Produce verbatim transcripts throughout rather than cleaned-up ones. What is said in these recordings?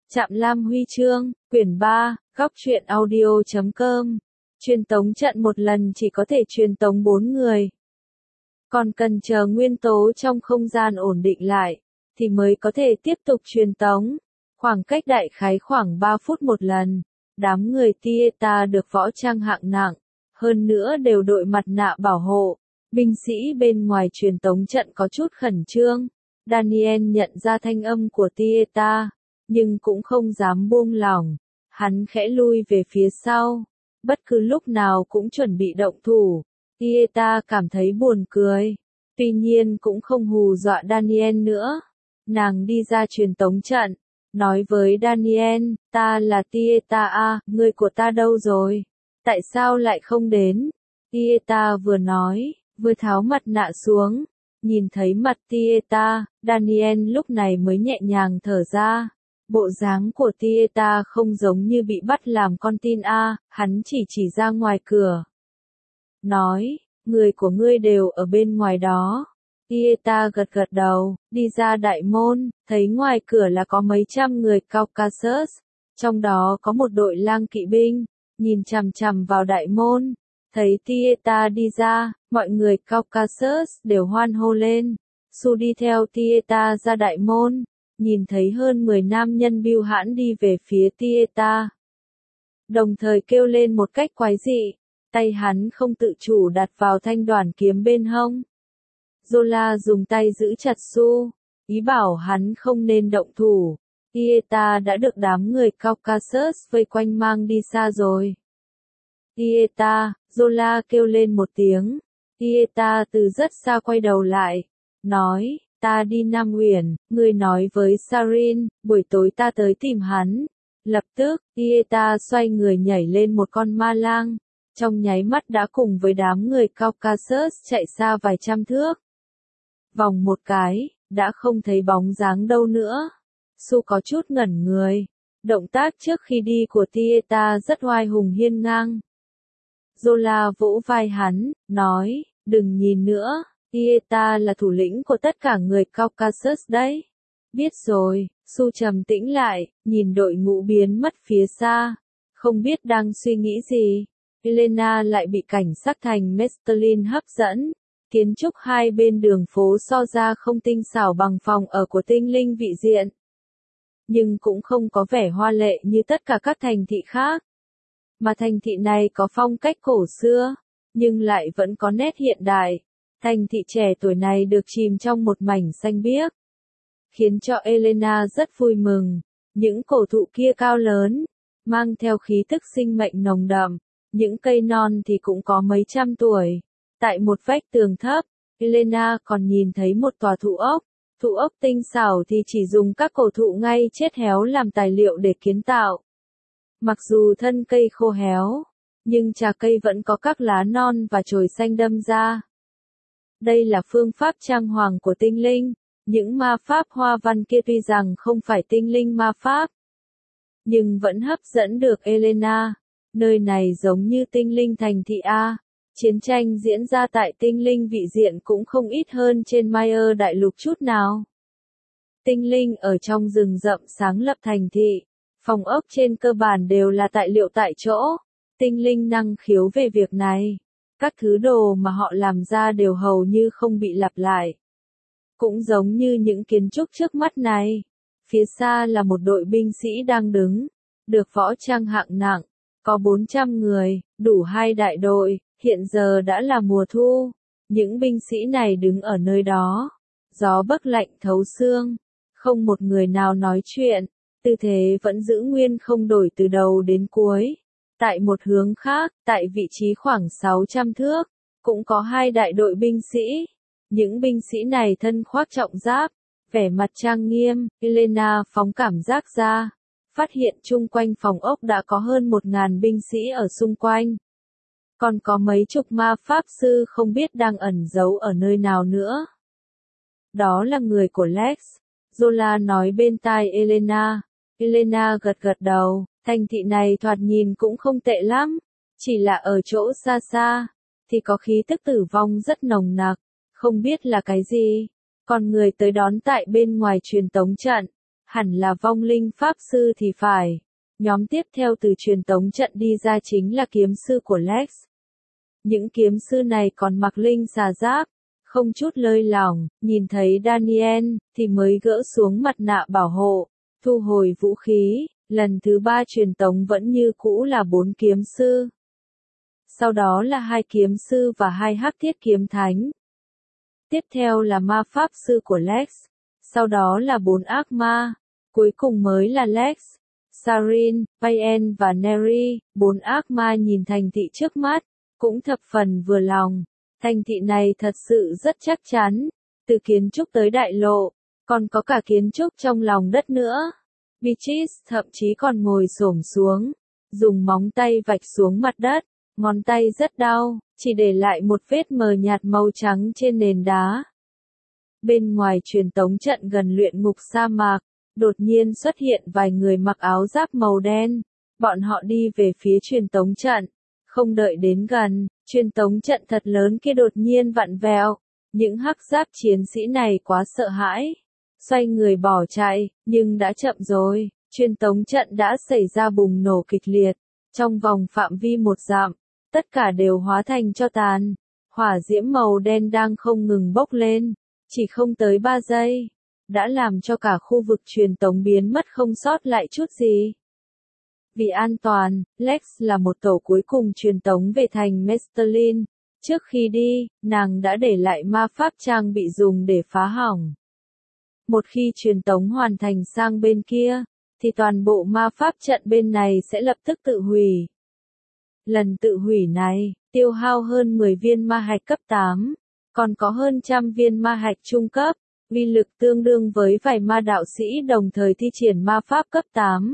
Trạm Lam Huy chương, quyển ba, góc truyện audio chấm com. Truyền tống trận một lần chỉ có thể truyền tống bốn người. Còn cần chờ nguyên tố trong không gian ổn định lại, thì mới có thể tiếp tục truyền tống. Khoảng cách đại khái khoảng ba phút một lần. Đám người Tieta được võ trang hạng nặng, hơn nữa đều đội mặt nạ bảo hộ. Binh sĩ bên ngoài truyền tống trận có chút khẩn trương. Daniel nhận ra thanh âm của Tieta, nhưng cũng không dám buông lỏng. Hắn khẽ lui về phía sau, bất cứ lúc nào cũng chuẩn bị động thủ. Tieta cảm thấy buồn cười, tuy nhiên cũng không hù dọa Daniel nữa. Nàng đi ra truyền tống trận, nói với Daniel, ta là Tieta à, người của ta đâu rồi? Tại sao lại không đến? Tieta vừa nói, vừa tháo mặt nạ xuống. Nhìn thấy mặt Tieta, Daniel lúc này mới nhẹ nhàng thở ra. Bộ dáng của Tieta không giống như bị bắt làm con tin a, hắn chỉ chỉ ra ngoài cửa. Nói, người của ngươi đều ở bên ngoài đó. Tieta gật gật đầu, đi ra đại môn, thấy ngoài cửa là có mấy trăm người Caucasus, trong đó có một đội lang kỵ binh, nhìn chằm chằm vào đại môn. Thấy Tieta đi ra, mọi người Caucasus đều hoan hô lên. Su đi theo Tieta ra đại môn, nhìn thấy hơn mười nam nhân bưu hãn đi về phía Tieta. Đồng thời kêu lên một cách quái dị, tay hắn không tự chủ đặt vào thanh đoản kiếm bên hông. Zola dùng tay giữ chặt Su, ý bảo hắn không nên động thủ. Tieta đã được đám người Caucasus vây quanh mang đi xa rồi. Tieta, Zola kêu lên một tiếng. Tieta từ rất xa quay đầu lại, nói, ta đi Nam Uyển, ngươi nói với Sarin, buổi tối ta tới tìm hắn. Lập tức, Tieta xoay người nhảy lên một con ma lang, trong nháy mắt đã cùng với đám người Caucasus chạy xa vài trăm thước. Vòng một cái, đã không thấy bóng dáng đâu nữa. Su có chút ngẩn người, động tác trước khi đi của Tieta rất oai hùng hiên ngang. Zola vỗ vai hắn, nói, đừng nhìn nữa, Tieta là thủ lĩnh của tất cả người Caucasus đấy. Biết rồi, Su trầm tĩnh lại, nhìn đội ngũ biến mất phía xa, không biết đang suy nghĩ gì. Elena lại bị cảnh sắc thành Mestelin hấp dẫn. Kiến trúc hai bên đường phố so ra không tinh xảo bằng phòng ở của tinh linh vị diện, nhưng cũng không có vẻ hoa lệ như tất cả các thành thị khác. Mà thành thị này có phong cách cổ xưa, nhưng lại vẫn có nét hiện đại. Thành thị trẻ tuổi này được chìm trong một mảnh xanh biếc, khiến cho Elena rất vui mừng. Những cổ thụ kia cao lớn, mang theo khí tức sinh mệnh nồng đậm, những cây non thì cũng có mấy trăm tuổi. Tại một vách tường thấp, Elena còn nhìn thấy một tòa thụ ốc. Thụ ốc tinh xảo thì chỉ dùng các cổ thụ ngay chết héo làm tài liệu để kiến tạo. Mặc dù thân cây khô héo, nhưng trà cây vẫn có các lá non và chồi xanh đâm ra. Đây là phương pháp trang hoàng của tinh linh. Những ma pháp hoa văn kia tuy rằng không phải tinh linh ma pháp, nhưng vẫn hấp dẫn được Elena. Nơi này giống như tinh linh thành thị A. Chiến tranh diễn ra tại tinh linh vị diện cũng không ít hơn trên Mayer đại lục chút nào. Tinh linh ở trong rừng rậm sáng lập thành thị. Phòng ốc trên cơ bản đều là tài liệu tại chỗ. Tinh linh năng khiếu về việc này. Các thứ đồ mà họ làm ra đều hầu như không bị lặp lại. Cũng giống như những kiến trúc trước mắt này. Phía xa là một đội binh sĩ đang đứng, được võ trang hạng nặng. Có bốn trăm người, đủ hai đại đội. Hiện giờ đã là mùa thu. Những binh sĩ này đứng ở nơi đó. Gió bấc lạnh thấu xương. Không một người nào nói chuyện. Tư thế vẫn giữ nguyên không đổi từ đầu đến cuối. Tại một hướng khác, tại vị trí khoảng sáu trăm thước, cũng có hai đại đội binh sĩ. Những binh sĩ này thân khoác trọng giáp, vẻ mặt trang nghiêm. Elena phóng cảm giác ra, phát hiện chung quanh phòng ốc đã có hơn một ngàn binh sĩ ở xung quanh. Còn có mấy chục ma pháp sư không biết đang ẩn giấu ở nơi nào nữa. Đó là người của Lex. Zola nói bên tai Elena. Elena gật gật đầu, thành thị này thoạt nhìn cũng không tệ lắm. Chỉ là ở chỗ xa xa, thì có khí tức tử vong rất nồng nặc, không biết là cái gì. Còn người tới đón tại bên ngoài truyền tống trận, hẳn là vong linh pháp sư thì phải. Nhóm tiếp theo từ truyền tống trận đi ra chính là kiếm sư của Lex. Những kiếm sư này còn mặc linh xà giáp, không chút lơi lỏng, nhìn thấy Daniel, thì mới gỡ xuống mặt nạ bảo hộ, thu hồi vũ khí, lần thứ ba truyền tống vẫn như cũ là bốn kiếm sư. Sau đó là hai kiếm sư và hai hắc thiết kiếm thánh. Tiếp theo là ma pháp sư của Lex, sau đó là bốn ác ma, cuối cùng mới là Lex, Sarin, Payen và Neri. Bốn ác ma nhìn thành thị trước mắt, cũng thập phần vừa lòng. Thành thị này thật sự rất chắc chắn, từ kiến trúc tới đại lộ, còn có cả kiến trúc trong lòng đất nữa. Beatrice thậm chí còn ngồi xổm xuống, dùng móng tay vạch xuống mặt đất, ngón tay rất đau, chỉ để lại một vết mờ nhạt màu trắng trên nền đá. Bên ngoài truyền tống trận gần luyện ngục sa mạc, đột nhiên xuất hiện vài người mặc áo giáp màu đen, bọn họ đi về phía truyền tống trận. Không đợi đến gần, truyền tống trận thật lớn kia đột nhiên vặn vẹo, những hắc giáp chiến sĩ này quá sợ hãi, xoay người bỏ chạy, nhưng đã chậm rồi, truyền tống trận đã xảy ra bùng nổ kịch liệt, trong vòng phạm vi một dặm, tất cả đều hóa thành tro tàn, hỏa diễm màu đen đang không ngừng bốc lên, chỉ không tới ba giây, đã làm cho cả khu vực truyền tống biến mất không sót lại chút gì. Vì an toàn, Lex là một tổ cuối cùng truyền tống về thành Mestelin. Trước khi đi, nàng đã để lại ma pháp trang bị dùng để phá hỏng. Một khi truyền tống hoàn thành sang bên kia, thì toàn bộ ma pháp trận bên này sẽ lập tức tự hủy. Lần tự hủy này, tiêu hao hơn mười viên ma hạch cấp tám, còn có hơn trăm viên ma hạch trung cấp, uy lực tương đương với vài ma đạo sĩ đồng thời thi triển ma pháp cấp tám.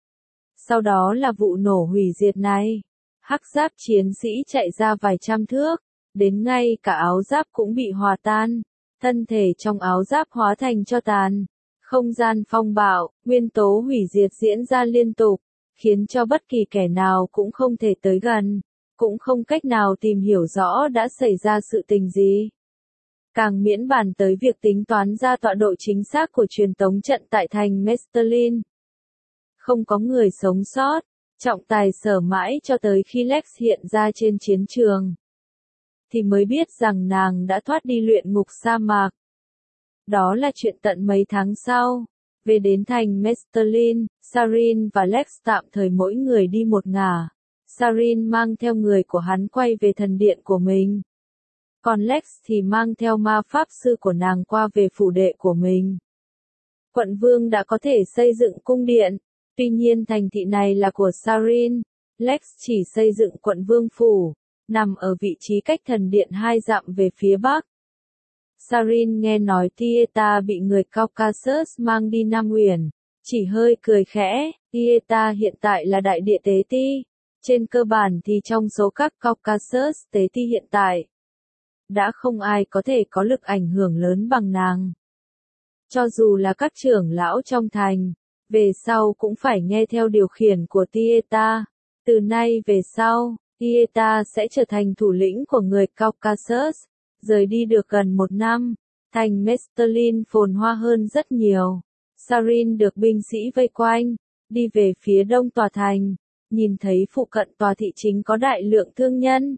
Sau đó là vụ nổ hủy diệt này. Hắc giáp chiến sĩ chạy ra vài trăm thước, đến ngay cả áo giáp cũng bị hòa tan, thân thể trong áo giáp hóa thành tro tàn. Không gian phong bạo, nguyên tố hủy diệt diễn ra liên tục, khiến cho bất kỳ kẻ nào cũng không thể tới gần, cũng không cách nào tìm hiểu rõ đã xảy ra sự tình gì. Càng miễn bàn tới việc tính toán ra tọa độ chính xác của truyền tống trận tại thành Mestelin. Không có người sống sót, trọng tài sở mãi cho tới khi Lex hiện ra trên chiến trường. Thì mới biết rằng nàng đã thoát đi luyện ngục sa mạc. Đó là chuyện tận mấy tháng sau. Về đến thành Mestelin, Sarin và Lex tạm thời mỗi người đi một ngả. Sarin mang theo người của hắn quay về thần điện của mình. Còn Lex thì mang theo ma pháp sư của nàng qua về phủ đệ của mình. Quận vương đã có thể xây dựng cung điện. Tuy nhiên thành thị này là của Sarin, Lex chỉ xây dựng quận vương phủ, nằm ở vị trí cách thần điện hai dặm về phía bắc. Sarin nghe nói Tieta bị người Caucasus mang đi Nam Uyển, chỉ hơi cười khẽ. Tieta hiện tại là đại địa tế ti, trên cơ bản thì trong số các Caucasus tế ti hiện tại, đã không ai có thể có lực ảnh hưởng lớn bằng nàng. Cho dù là các trưởng lão trong thành, về sau cũng phải nghe theo điều khiển của Tieta. Từ nay về sau, Tieta sẽ trở thành thủ lĩnh của người Caucasus. Rời đi được gần một năm, thành Mestelin phồn hoa hơn rất nhiều. Sarin được binh sĩ vây quanh, đi về phía đông tòa thành, nhìn thấy phụ cận tòa thị chính có đại lượng thương nhân.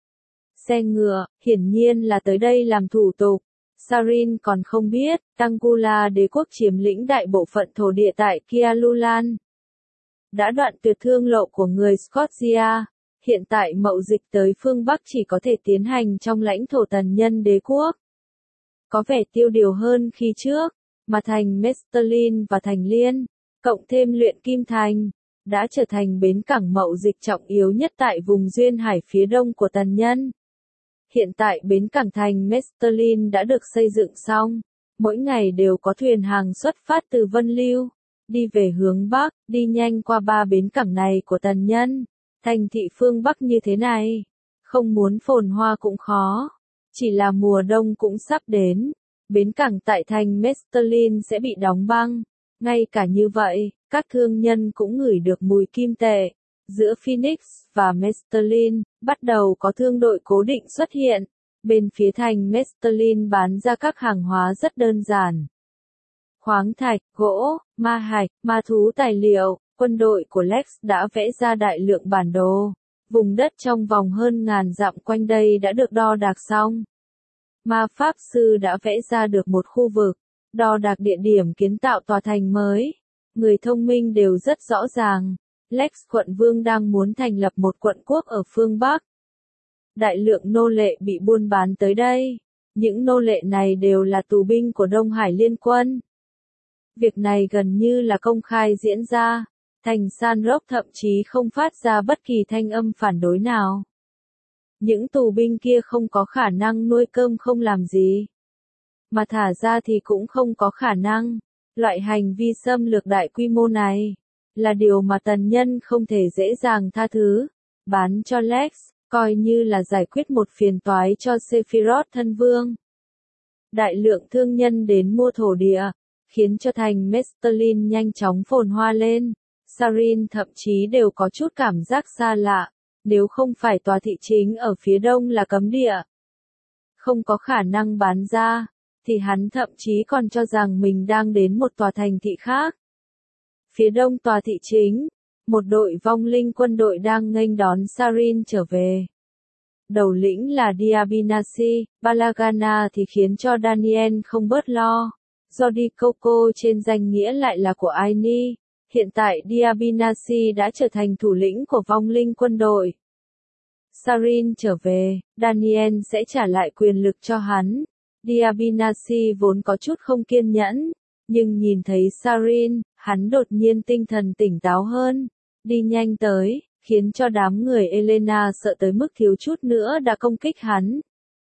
Xe ngựa, hiển nhiên là tới đây làm thủ tục. Sarin còn không biết, Tangula đế quốc chiếm lĩnh đại bộ phận thổ địa tại Kialulan. Đã đoạn tuyệt thương lộ của người Scotia, hiện tại mậu dịch tới phương Bắc chỉ có thể tiến hành trong lãnh thổ tần nhân đế quốc. Có vẻ tiêu điều hơn khi trước, mà thành Mestelin và thành Liên, cộng thêm luyện kim thành, đã trở thành bến cảng mậu dịch trọng yếu nhất tại vùng duyên hải phía đông của tần nhân. Hiện tại bến cảng thành Mestelin đã được xây dựng xong, mỗi ngày đều có thuyền hàng xuất phát từ Vân Lưu, đi về hướng Bắc, đi nhanh qua ba bến cảng này của tần nhân. Thành thị phương Bắc như thế này, không muốn phồn hoa cũng khó, chỉ là mùa đông cũng sắp đến, bến cảng tại thành Mestelin sẽ bị đóng băng. Ngay cả như vậy, các thương nhân cũng ngửi được mùi kim tệ. Giữa Phoenix và Mestelin, bắt đầu có thương đội cố định xuất hiện. Bên phía thành Mestelin bán ra các hàng hóa rất đơn giản. Khoáng thạch, gỗ, ma hạch, ma thú tài liệu, quân đội của Lex đã vẽ ra đại lượng bản đồ. Vùng đất trong vòng hơn ngàn dặm quanh đây đã được đo đạc xong. Ma pháp sư đã vẽ ra được một khu vực, đo đạc địa điểm kiến tạo tòa thành mới. Người thông minh đều rất rõ ràng, Lex quận vương đang muốn thành lập một quận quốc ở phương Bắc. Đại lượng nô lệ bị buôn bán tới đây. Những nô lệ này đều là tù binh của Đông Hải Liên quân. Việc này gần như là công khai diễn ra. Thành San Rock thậm chí không phát ra bất kỳ thanh âm phản đối nào. Những tù binh kia không có khả năng nuôi cơm không làm gì. Mà thả ra thì cũng không có khả năng. Loại hành vi xâm lược đại quy mô này là điều mà tần nhân không thể dễ dàng tha thứ. Bán cho Lex, coi như là giải quyết một phiền toái cho Sephiroth thân vương. Đại lượng thương nhân đến mua thổ địa, khiến cho thành Mestelin nhanh chóng phồn hoa lên. Sarin thậm chí đều có chút cảm giác xa lạ, nếu không phải tòa thị chính ở phía đông là cấm địa, không có khả năng bán ra, thì hắn thậm chí còn cho rằng mình đang đến một tòa thành thị khác. Phía đông tòa thị chính, một đội vong linh quân đội đang nghênh đón Sarin trở về. Đầu lĩnh là Diabinasi, Balagana thì khiến cho Daniel không bớt lo. Jordi Coco trên danh nghĩa lại là của Aini. Hiện tại Diabinasi đã trở thành thủ lĩnh của vong linh quân đội. Sarin trở về, Daniel sẽ trả lại quyền lực cho hắn. Diabinasi vốn có chút không kiên nhẫn, nhưng nhìn thấy Sarin, hắn đột nhiên tinh thần tỉnh táo hơn. Đi nhanh tới, khiến cho đám người Elena sợ tới mức thiếu chút nữa đã công kích hắn.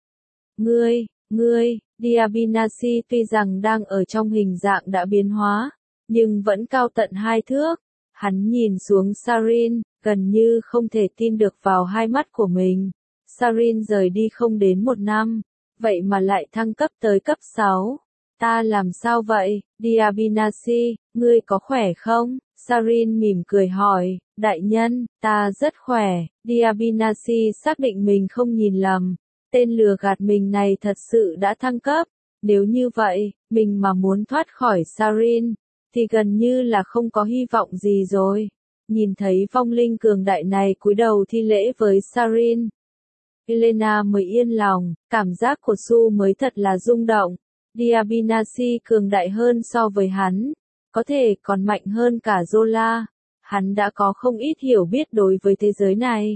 Ngươi, ngươi, Diabinasi tuy rằng đang ở trong hình dạng đã biến hóa, nhưng vẫn cao tận hai thước. Hắn nhìn xuống Sarin, gần như không thể tin được vào hai mắt của mình. Sarin rời đi không đến một năm, vậy mà lại thăng cấp tới cấp sáu. Ta làm sao vậy, Diabinasi, ngươi có khỏe không? Sarin mỉm cười hỏi, đại nhân, ta rất khỏe. Diabinasi xác định mình không nhìn lầm. Tên lừa gạt mình này thật sự đã thăng cấp. Nếu như vậy, mình mà muốn thoát khỏi Sarin, thì gần như là không có hy vọng gì rồi. Nhìn thấy vong linh cường đại này cúi đầu thi lễ với Sarin, Elena mới yên lòng, cảm giác của Su mới thật là rung động. Diabinasi cường đại hơn so với hắn, có thể còn mạnh hơn cả Zola. Hắn đã có không ít hiểu biết đối với thế giới này.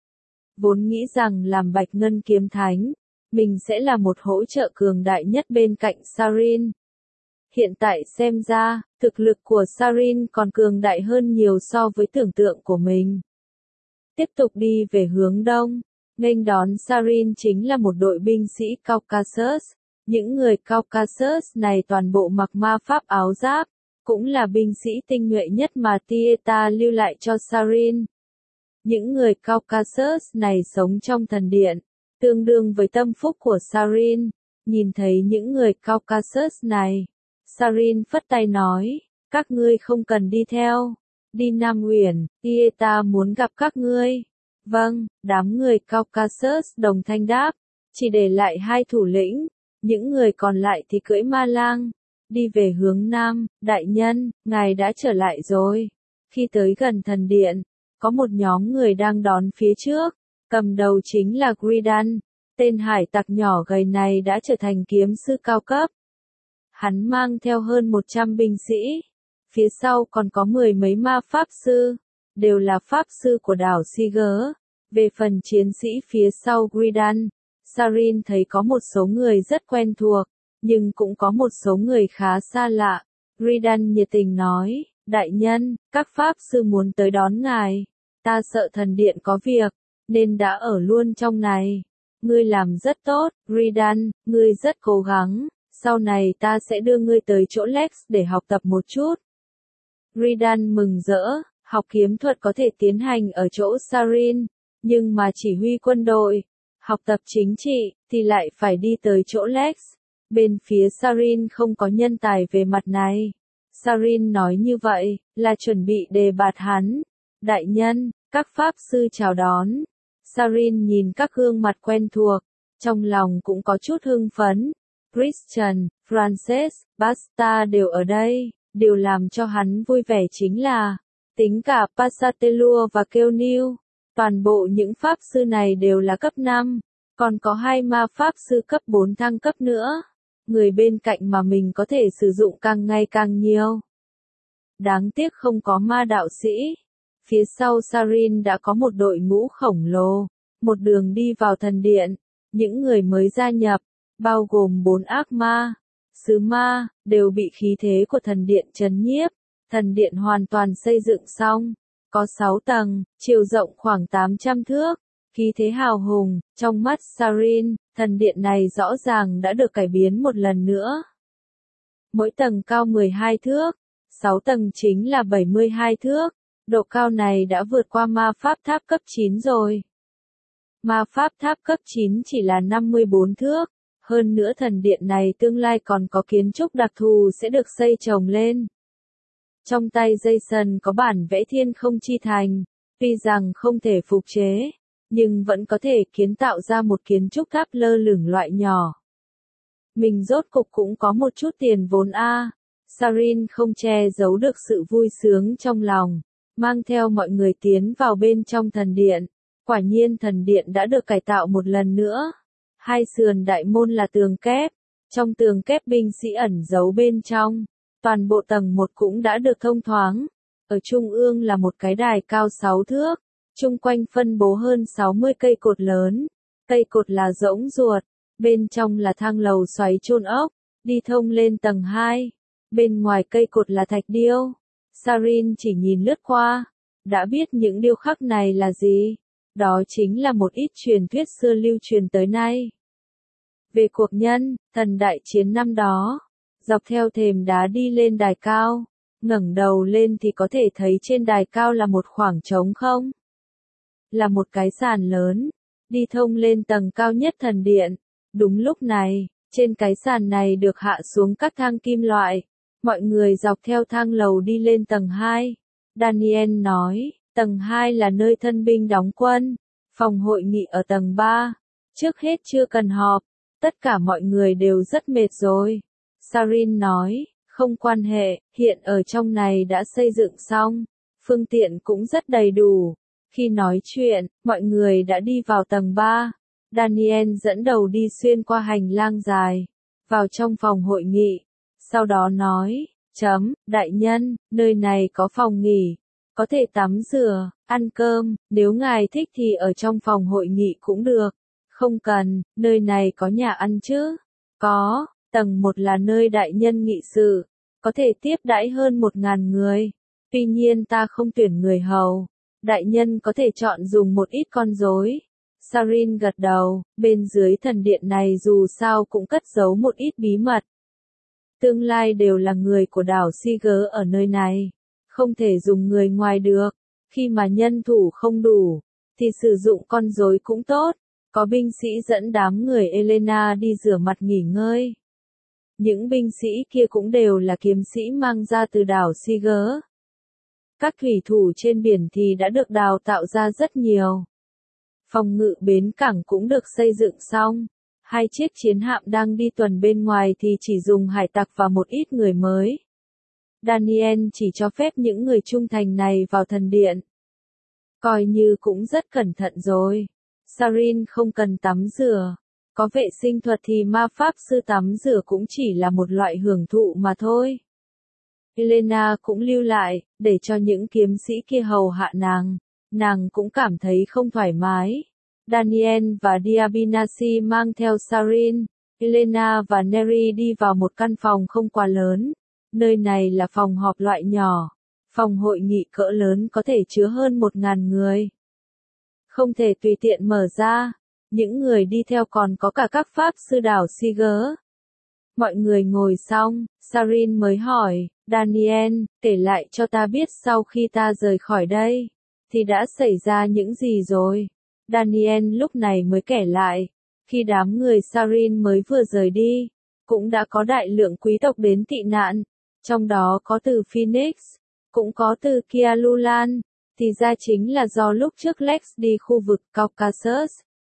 Vốn nghĩ rằng làm Bạch Ngân Kiếm Thánh, mình sẽ là một hỗ trợ cường đại nhất bên cạnh Sarin. Hiện tại xem ra, thực lực của Sarin còn cường đại hơn nhiều so với tưởng tượng của mình. Tiếp tục đi về hướng đông, nghênh đón Sarin chính là một đội binh sĩ Caucasus. Những người Caucasus này toàn bộ mặc ma pháp áo giáp, cũng là binh sĩ tinh nhuệ nhất mà Tieta lưu lại cho Sarin. Những người Caucasus này sống trong thần điện, tương đương với tâm phúc của Sarin. Nhìn thấy những người Caucasus này, Sarin phất tay nói, các ngươi không cần đi theo. Đi Nam Uyển, Tieta muốn gặp các ngươi. Vâng, đám người Caucasus đồng thanh đáp, chỉ để lại hai thủ lĩnh, những người còn lại thì cưỡi ma lang. Đi về hướng Nam, đại nhân, ngài đã trở lại rồi. Khi tới gần thần điện, có một nhóm người đang đón phía trước, cầm đầu chính là Gridan. Tên hải tặc nhỏ gầy này đã trở thành kiếm sư cao cấp. Hắn mang theo hơn một trăm binh sĩ. Phía sau còn có mười mấy ma pháp sư, đều là pháp sư của đảo Siger. Về phần chiến sĩ phía sau Gridan, Sarin thấy có một số người rất quen thuộc, nhưng cũng có một số người khá xa lạ. Gridan nhiệt tình nói, đại nhân, các pháp sư muốn tới đón ngài. Ta sợ thần điện có việc, nên đã ở luôn trong này. Ngươi làm rất tốt, Gridan, ngươi rất cố gắng. Sau này ta sẽ đưa ngươi tới chỗ Lex để học tập một chút. Gridan mừng rỡ, học kiếm thuật có thể tiến hành ở chỗ Sarin, nhưng mà chỉ huy quân đội, học tập chính trị, thì lại phải đi tới chỗ Lex. Bên phía Sarin không có nhân tài về mặt này. Sarin nói như vậy, là chuẩn bị đề bạt hắn. Đại nhân, các pháp sư chào đón. Sarin nhìn các gương mặt quen thuộc, trong lòng cũng có chút hưng phấn. Christian, Frances, Basta đều ở đây. Điều làm cho hắn vui vẻ chính là, tính cả Pasatelua và Keoniu, toàn bộ những pháp sư này đều là cấp năm, còn có hai ma pháp sư cấp bốn thăng cấp nữa. Người bên cạnh mà mình có thể sử dụng càng ngày càng nhiều. Đáng tiếc không có ma đạo sĩ. Phía sau Sarin đã có một đội ngũ khổng lồ, một đường đi vào thần điện. Những người mới gia nhập, bao gồm bốn ác ma, sứ ma, đều bị khí thế của thần điện trấn nhiếp. Thần điện hoàn toàn xây dựng xong, có sáu tầng, chiều rộng khoảng tám trăm thước, khí thế hào hùng. Trong mắt Sarin, thần điện này rõ ràng đã được cải biến một lần nữa. Mỗi tầng cao mười hai thước, sáu tầng chính là bảy mươi hai thước, độ cao này đã vượt qua ma pháp tháp cấp chín rồi. Ma pháp tháp cấp chín chỉ là năm mươi bốn thước, hơn nữa thần điện này tương lai còn có kiến trúc đặc thù sẽ được xây chồng lên. Trong tay Jason có bản vẽ thiên không chi thành, tuy rằng không thể phục chế, nhưng vẫn có thể kiến tạo ra một kiến trúc tháp lơ lửng loại nhỏ. Mình rốt cục cũng có một chút tiền vốn a. Sarin không che giấu được sự vui sướng trong lòng, mang theo mọi người tiến vào bên trong thần điện. Quả nhiên thần điện đã được cải tạo một lần nữa. Hai sườn đại môn là tường kép, trong tường kép binh sĩ ẩn giấu bên trong. Toàn bộ tầng một cũng đã được thông thoáng. Ở trung ương là một cái đài cao sáu thước, chung quanh phân bố hơn sáu mươi cây cột lớn. Cây cột là rỗng ruột, bên trong là thang lầu xoáy chôn ốc, đi thông lên tầng hai. Bên ngoài cây cột là thạch điêu. Sarin chỉ nhìn lướt qua, đã biết những điêu khắc này là gì. Đó chính là một ít truyền thuyết xưa lưu truyền tới nay. Về cuộc nhân, thần đại chiến năm đó, dọc theo thềm đá đi lên đài cao, ngẩng đầu lên thì có thể thấy trên đài cao là một khoảng trống không. Là một cái sàn lớn, đi thông lên tầng cao nhất thần điện. Đúng lúc này, trên cái sàn này được hạ xuống các thang kim loại. Mọi người dọc theo thang lầu đi lên tầng hai. Daniel nói, tầng hai là nơi thân binh đóng quân, phòng hội nghị ở tầng ba. Trước hết chưa cần họp, tất cả mọi người đều rất mệt rồi. Sarin nói, không quan hệ, hiện ở trong này đã xây dựng xong, phương tiện cũng rất đầy đủ. Khi nói chuyện, mọi người đã đi vào tầng ba. Daniel dẫn đầu đi xuyên qua hành lang dài, vào trong phòng hội nghị. Sau đó nói, chấm, đại nhân, nơi này có phòng nghỉ, có thể tắm rửa, ăn cơm, nếu ngài thích thì ở trong phòng hội nghị cũng được. Không cần, nơi này có nhà ăn chứ? Có, tầng một là nơi đại nhân nghị sự, có thể tiếp đãi hơn một ngàn người. Tuy nhiên ta không tuyển người hầu, đại nhân có thể chọn dùng một ít con rối. Sarin gật đầu, bên dưới thần điện này dù sao cũng cất giấu một ít bí mật. Tương lai đều là người của đảo Siger ở nơi này, không thể dùng người ngoài được. Khi mà nhân thủ không đủ, thì sử dụng con rối cũng tốt. Có binh sĩ dẫn đám người Elena đi rửa mặt nghỉ ngơi. Những binh sĩ kia cũng đều là kiếm sĩ mang ra từ đảo Siger. Các thủy thủ trên biển thì đã được đào tạo ra rất nhiều. Phòng ngự bến cảng cũng được xây dựng xong. Hai chiếc chiến hạm đang đi tuần bên ngoài thì chỉ dùng hải tặc và một ít người mới. Daniel chỉ cho phép những người trung thành này vào thần điện. Coi như cũng rất cẩn thận rồi. Sarin không cần tắm rửa. Có vệ sinh thuật thì ma pháp sư tắm rửa cũng chỉ là một loại hưởng thụ mà thôi. Elena cũng lưu lại, để cho những kiếm sĩ kia hầu hạ nàng. Nàng cũng cảm thấy không thoải mái. Daniel và Diabinasi mang theo Sarin, Elena và Neri đi vào một căn phòng không quá lớn. Nơi này là phòng họp loại nhỏ. Phòng hội nghị cỡ lớn có thể chứa hơn một ngàn người. Không thể tùy tiện mở ra. Những người đi theo còn có cả các pháp sư đảo Siger. Mọi người ngồi xong, Sarin mới hỏi, Daniel, kể lại cho ta biết sau khi ta rời khỏi đây, thì đã xảy ra những gì rồi. Daniel lúc này mới kể lại, khi đám người Sarin mới vừa rời đi, cũng đã có đại lượng quý tộc đến tị nạn, trong đó có từ Phoenix, cũng có từ Kialulan, thì ra chính là do lúc trước Lex đi khu vực Caucasus.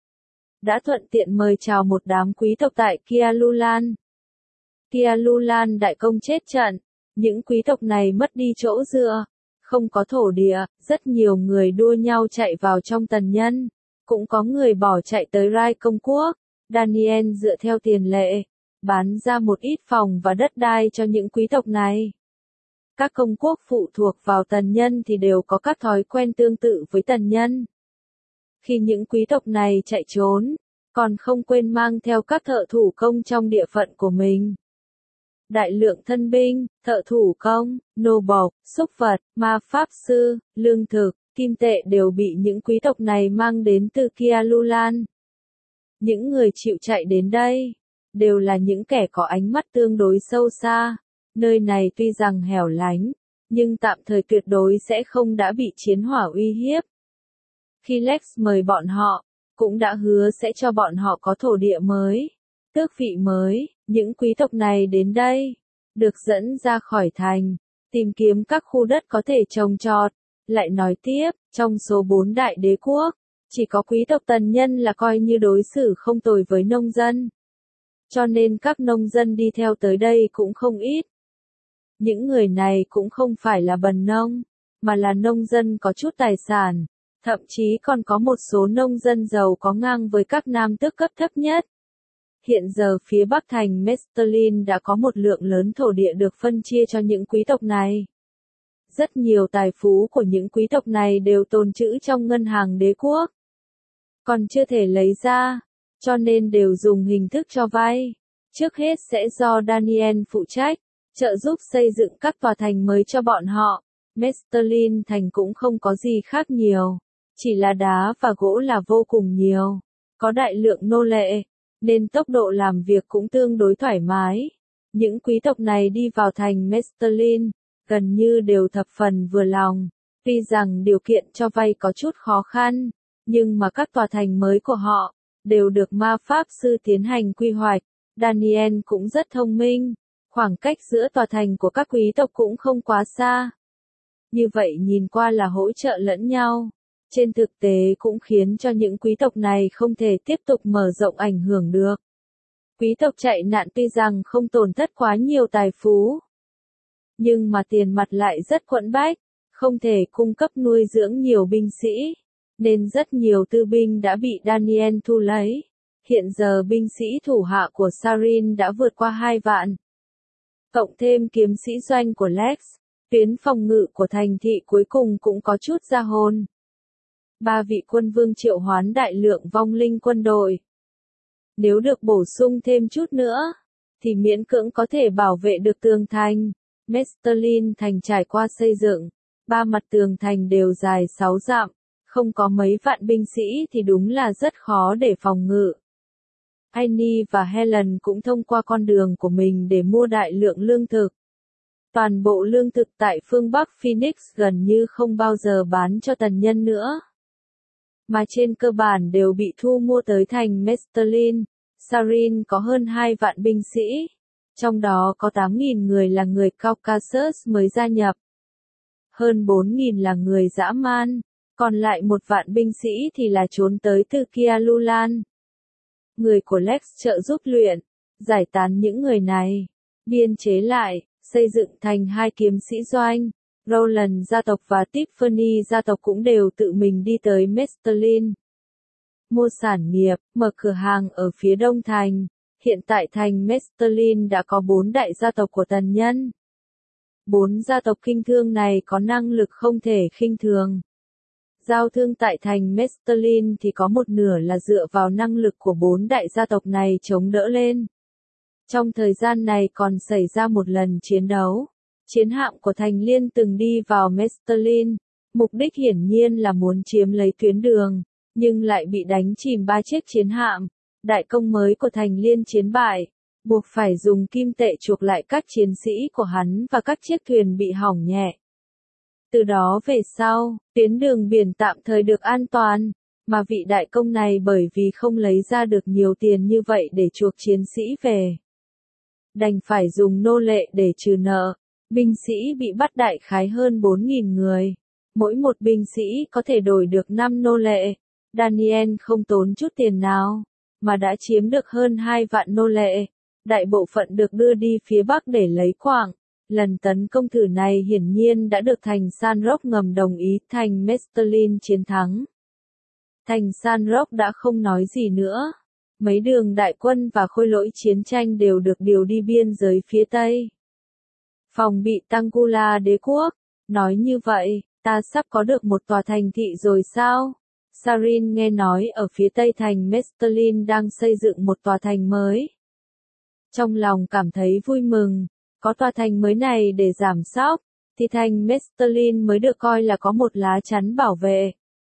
Đã thuận tiện mời chào một đám quý tộc tại Kialulan. Kialulan đại công chết trận, Những quý tộc này mất đi chỗ dựa, không có thổ địa, rất nhiều người đua nhau chạy vào trong tần nhân, cũng có người bỏ chạy tới Rai công quốc. Daniel dựa theo tiền lệ, bán ra một ít phòng và đất đai cho những quý tộc này. Các công quốc phụ thuộc vào tần nhân thì đều có các thói quen tương tự với tần nhân. Khi những quý tộc này chạy trốn, còn không quên mang theo các thợ thủ công trong địa phận của mình. Đại lượng thân binh, thợ thủ công, nô bộc, súc vật, ma pháp sư, lương thực, kim tệ đều bị những quý tộc này mang đến từ Kialulan. Những người chịu chạy đến đây, đều là những kẻ có ánh mắt tương đối sâu xa. Nơi này tuy rằng hẻo lánh, nhưng tạm thời tuyệt đối sẽ không đã bị chiến hỏa uy hiếp. Khi Lex mời bọn họ, cũng đã hứa sẽ cho bọn họ có thổ địa mới, tước vị mới. Những quý tộc này đến đây, được dẫn ra khỏi thành, tìm kiếm các khu đất có thể trồng trọt. Lại nói tiếp, trong số bốn đại đế quốc, chỉ có quý tộc tần nhân là coi như đối xử không tồi với nông dân. Cho nên các nông dân đi theo tới đây cũng không ít. Những người này cũng không phải là bần nông, mà là nông dân có chút tài sản, thậm chí còn có một số nông dân giàu có ngang với các nam tước cấp thấp nhất. Hiện giờ phía bắc thành Mestelin đã có một lượng lớn thổ địa được phân chia cho những quý tộc này. Rất nhiều tài phú của những quý tộc này đều tồn trữ trong ngân hàng đế quốc, còn chưa thể lấy ra, cho nên đều dùng hình thức cho vay. Trước hết sẽ do Daniel phụ trách, trợ giúp xây dựng các tòa thành mới cho bọn họ. Mestelin thành cũng không có gì khác nhiều, chỉ là đá và gỗ là vô cùng nhiều, có đại lượng nô lệ, nên tốc độ làm việc cũng tương đối thoải mái. Những quý tộc này đi vào thành Mestelin, gần như đều thập phần vừa lòng, tuy rằng điều kiện cho vay có chút khó khăn, nhưng mà các tòa thành mới của họ, đều được ma pháp sư tiến hành quy hoạch. Daniel cũng rất thông minh, khoảng cách giữa tòa thành của các quý tộc cũng không quá xa. Như vậy nhìn qua là hỗ trợ lẫn nhau. Trên thực tế cũng khiến cho những quý tộc này không thể tiếp tục mở rộng ảnh hưởng được. Quý tộc chạy nạn tuy rằng không tổn thất quá nhiều tài phú, nhưng mà tiền mặt lại rất quẫn bách, không thể cung cấp nuôi dưỡng nhiều binh sĩ, nên rất nhiều tư binh đã bị Daniel thu lấy. Hiện giờ binh sĩ thủ hạ của Sarin đã vượt qua hai vạn. Cộng thêm kiếm sĩ doanh của Lex, tuyến phòng ngự của thành thị cuối cùng cũng có chút ra hồn. Ba vị quân vương triệu hoán đại lượng vong linh quân đội. Nếu được bổ sung thêm chút nữa, thì miễn cưỡng có thể bảo vệ được tường thành. Mestelin thành trải qua xây dựng, ba mặt tường thành đều dài sáu dặm, không có mấy vạn binh sĩ thì đúng là rất khó để phòng ngự. Annie và Helen cũng thông qua con đường của mình để mua đại lượng lương thực. Toàn bộ lương thực tại phương Bắc Phoenix gần như không bao giờ bán cho tần nhân nữa, mà trên cơ bản đều bị thu mua tới thành Mestelin. Sarin có hơn hai vạn binh sĩ, trong đó có tám nghìn người là người Caucasus mới gia nhập. Hơn bốn nghìn là người dã man, còn lại một vạn binh sĩ thì là trốn tới từ Kialulan. Người của Lex trợ giúp luyện, giải tán những người này, biên chế lại, xây dựng thành hai kiếm sĩ doanh. Roland gia tộc và Tiffany gia tộc cũng đều tự mình đi tới Mestelin, mua sản nghiệp, mở cửa hàng ở phía đông thành. Hiện tại thành Mestelin đã có bốn đại gia tộc của tần nhân. Bốn gia tộc kinh thương này có năng lực không thể khinh thường. Giao thương tại thành Mestelin thì có một nửa là dựa vào năng lực của bốn đại gia tộc này chống đỡ lên. Trong thời gian này còn xảy ra một lần chiến đấu. Chiến hạm của thành liên từng đi vào Mestelin, mục đích hiển nhiên là muốn chiếm lấy tuyến đường, nhưng lại bị đánh chìm ba chiếc chiến hạm. Đại công mới của thành liên chiến bại, buộc phải dùng kim tệ chuộc lại các chiến sĩ của hắn và các chiếc thuyền bị hỏng nhẹ. Từ đó về sau, tuyến đường biển tạm thời được an toàn, mà vị đại công này bởi vì không lấy ra được nhiều tiền như vậy để chuộc chiến sĩ về, đành phải dùng nô lệ để trừ nợ. Binh sĩ bị bắt đại khái hơn bốn nghìn người, mỗi một binh sĩ có thể đổi được năm nô lệ. Daniel không tốn chút tiền nào, mà đã chiếm được hơn hai vạn nô lệ. Đại bộ phận được đưa đi phía bắc để lấy quạng, Lần tấn công thử này hiển nhiên đã được thành Sanrock ngầm đồng ý, thành Mestelin chiến thắng. Thành Sanrock đã không nói gì nữa. Mấy đường đại quân và khôi lỗi chiến tranh đều được điều đi biên giới phía Tây. Phòng bị Tangula đế quốc. Nói như vậy, ta sắp có được một tòa thành thị rồi sao? Sarin nghe nói ở phía Tây thành Mestelin đang xây dựng một tòa thành mới. Trong lòng cảm thấy vui mừng. Có tòa thành mới này để giảm sóc, thì thành Mestelin mới được coi là có một lá chắn bảo vệ.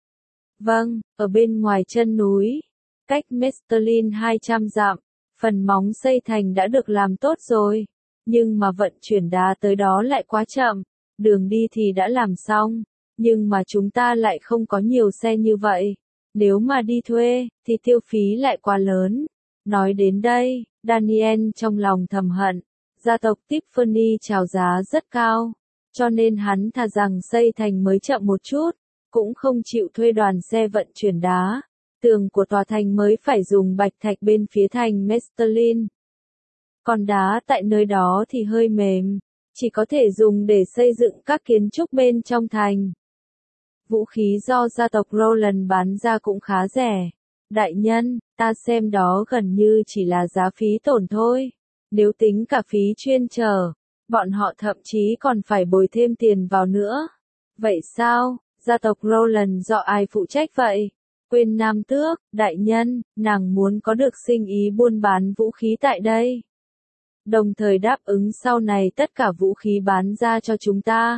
Vâng, ở bên ngoài chân núi, cách Mestelin hai trăm dặm, phần móng xây thành đã được làm tốt rồi, nhưng mà vận chuyển đá tới đó lại quá chậm, đường đi thì đã làm xong, nhưng mà chúng ta lại không có nhiều xe như vậy, nếu mà đi thuê, thì tiêu phí lại quá lớn. Nói đến đây, Daniel trong lòng thầm hận. Gia tộc Tiffany chào giá rất cao, cho nên hắn thà rằng xây thành mới chậm một chút, cũng không chịu thuê đoàn xe vận chuyển đá. Tường của tòa thành mới phải dùng bạch thạch bên phía thành Mestelin. Còn đá tại nơi đó thì hơi mềm, chỉ có thể dùng để xây dựng các kiến trúc bên trong thành. Vũ khí do gia tộc Roland bán ra cũng khá rẻ. Đại nhân, ta xem đó gần như chỉ là giá phí tổn thôi. Nếu tính cả phí chuyên chở, bọn họ thậm chí còn phải bồi thêm tiền vào nữa. Vậy sao, gia tộc Roland do ai phụ trách vậy? Quên Nam Tước, đại nhân, nàng muốn có được sinh ý buôn bán vũ khí tại đây. Đồng thời đáp ứng sau này tất cả vũ khí bán ra cho chúng ta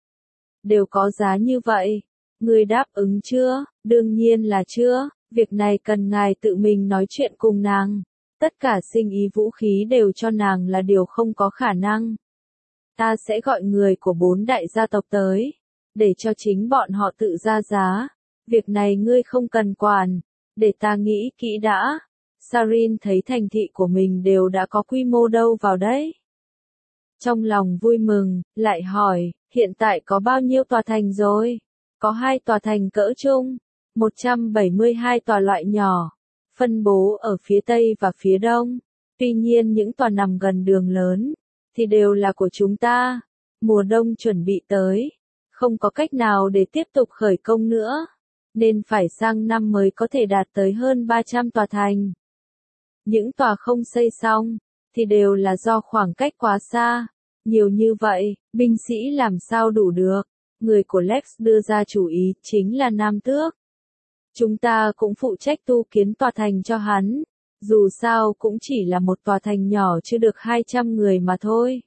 đều có giá như vậy. Người đáp ứng chưa? Đương nhiên là chưa, việc này cần ngài tự mình nói chuyện cùng nàng. Tất cả sinh ý vũ khí đều cho nàng là điều không có khả năng. Ta sẽ gọi người của bốn đại gia tộc tới, để cho chính bọn họ tự ra giá. Việc này ngươi không cần quản, để ta nghĩ kỹ đã. Sarin thấy thành thị của mình đều đã có quy mô đâu vào đấy. Trong lòng vui mừng, lại hỏi, hiện tại có bao nhiêu tòa thành rồi? Có hai tòa thành cỡ trung, một trăm bảy mươi hai tòa loại nhỏ, phân bố ở phía Tây và phía Đông. Tuy nhiên những tòa nằm gần đường lớn, thì đều là của chúng ta. Mùa đông chuẩn bị tới, không có cách nào để tiếp tục khởi công nữa, nên phải sang năm mới có thể đạt tới hơn ba trăm tòa thành. Những tòa không xây xong, thì đều là do khoảng cách quá xa. Nhiều như vậy, binh sĩ làm sao đủ được? Người của Lex đưa ra chủ ý chính là Nam Tước. Chúng ta cũng phụ trách tu kiến tòa thành cho hắn. Dù sao cũng chỉ là một tòa thành nhỏ chưa được hai trăm người mà thôi.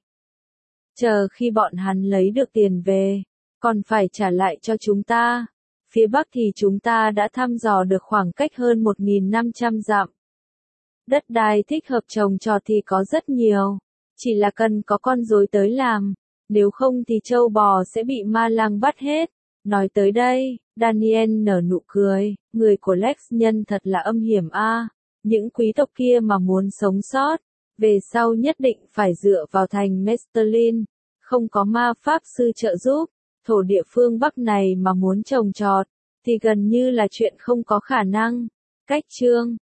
Chờ khi bọn hắn lấy được tiền về, còn phải trả lại cho chúng ta. Phía Bắc thì chúng ta đã thăm dò được khoảng cách hơn một nghìn năm trăm dặm. Đất đai thích hợp trồng trọt thì có rất nhiều, chỉ là cần có con rối tới làm, nếu không thì trâu bò sẽ bị ma lang bắt hết. Nói tới đây, Daniel nở nụ cười, người của Lex nhân thật là âm hiểm a. Những quý tộc kia mà muốn sống sót, về sau nhất định phải dựa vào thành Mestelin, không có ma pháp sư trợ giúp, thổ địa phương Bắc này mà muốn trồng trọt, thì gần như là chuyện không có khả năng. Cách chương